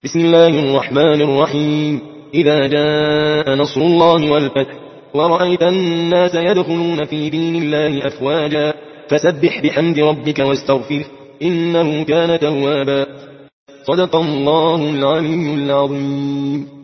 بسم الله الرحمن الرحيم. إذا جاء نصر الله والفتح ورأيت الناس يدخلون في دين الله أفواجا فسبح بحمد ربك واستغفره إنه كان توابا. صدق الله العلي العظيم.